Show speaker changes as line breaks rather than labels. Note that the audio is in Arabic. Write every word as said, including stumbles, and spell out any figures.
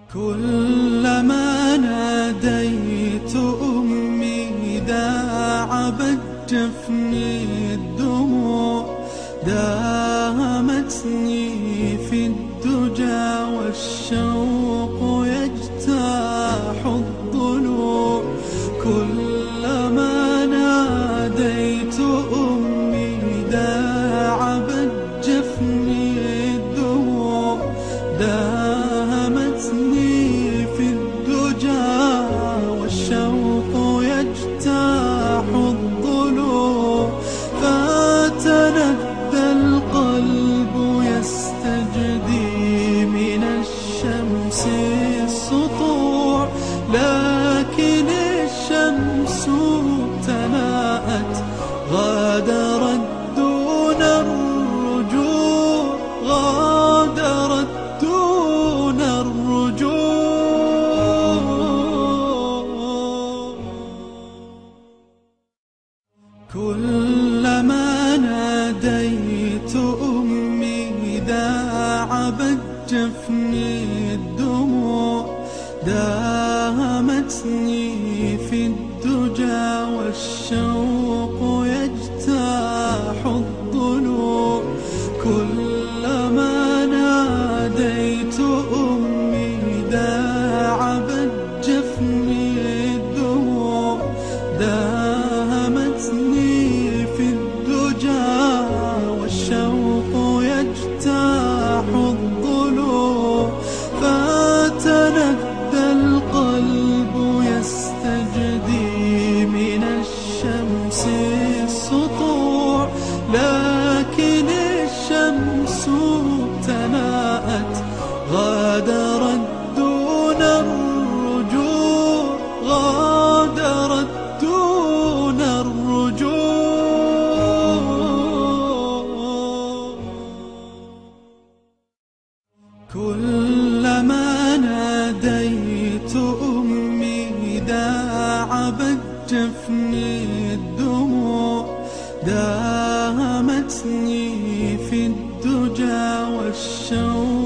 كلما ناديت أمي داعبت جفني الدموع، داهمتني في الدجى والشوق يجتاح الضلوع. كلما ناديت أمي داعبت جفني الدموع، داهمتني في الدجى والشوق يجتاح الضلوع. فتنبى القلب يستجدي من الشمس السطوع، لكن الشمس تناءت غادرت دون الرجوع، غادرت دون الرجوع. كلما ناديت أمي داعبت جفني الدموع، داهمتني في الدجى والشوق يجتاح الضلوع. كلما ناديت أمي داعبت جفني الدموع، داهمتني في الدجى والشوق يجتاح الضلوع. فتنبى القلب يستجدي من الشمس السطوع، لكن الشمس تناءت غادرت دون الرجوع، غادرت دون الرجوع. كلما ناديت أمي داعبت جفني الدموع، داهمتني في الدجى والشوق